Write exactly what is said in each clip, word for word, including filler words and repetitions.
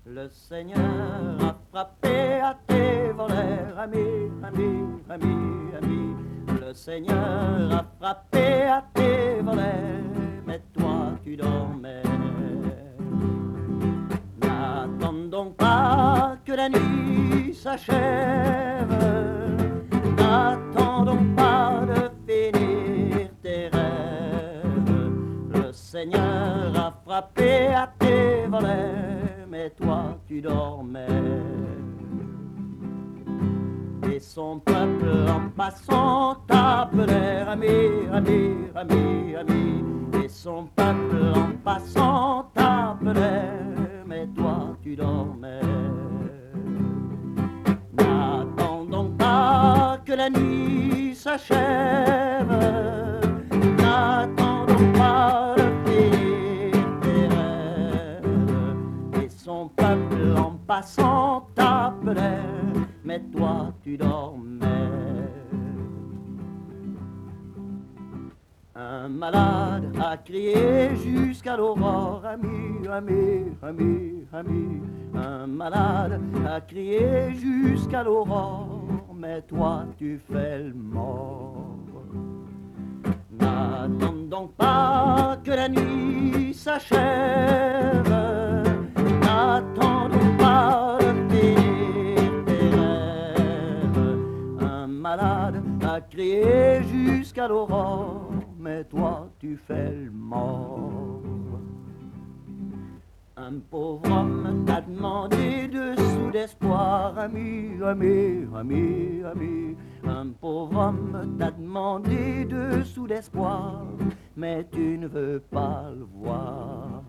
Le Seigneur a frappé à tes voleurs, ami, ami, ami, ami. Le Seigneur a frappé à tes voleurs, mais toi tu dormais. N'attends donc pas que la nuit s'achève, n'attends donc pas de finir tes rêves. Le Seigneur a frappé à tes voleurs, mais toi tu dormais. Et son peuple en passant t'appelait ami, ami, ami, ami. Et son peuple en passant t'appelait, mais toi tu dormais. N'attends donc pas que la nuit s'achève, n'attends donc pas de finir tes rêves. Et son peuple en passant t'appelait, mais toi tu dormais. Un malade a crié jusqu'à l'aurore, ami, ami, ami, ami. Un malade a crié jusqu'à l'aurore, mais toi tu fais le mort. N'attends donc pas que la nuit s'achève, n'attends donc pas de finir tes rêves. Un malade a crié jusqu'à l'aurore, mais toi tu fais le mort. Un pauvre homme t'a demandé dessous d'espoir, ami, ami, ami, ami. Un pauvre homme t'a demandé dessous d'espoir, mais tu ne veux pas le voir.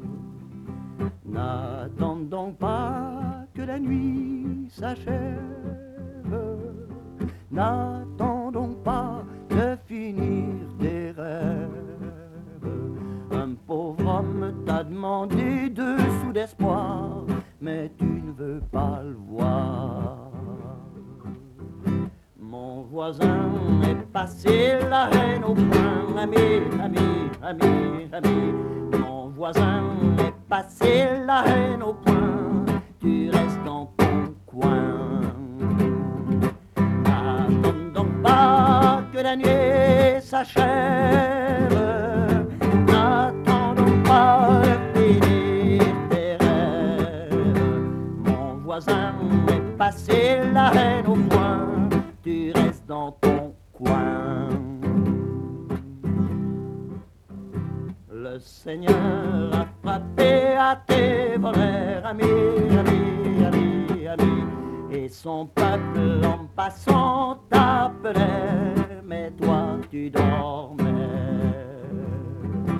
N'attends donc pas que la nuit s'achève, n'attends donc pas de finir tes rêves. Un pauvre homme t'a demandé dessous d'espoir, mais tu ne veux pas le voir. Mon voisin est passé la haine au poing, ami, ami, ami, ami. Mon voisin est passé la haine au poing, tu restes dans ton coin. N'attends donc pas que la nuit s'achève, n'attends donc pas de finir tes rêves. Mon voisin est passé la haine au poing, tu restes dans ton coin. Le Seigneur a frappé à tes voleurs, ami, ami, ami, ami. Et son peuple en passant t'appelait, mais toi tu dormais.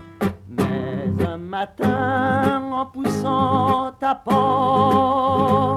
Mais un matin en poussant ta porte,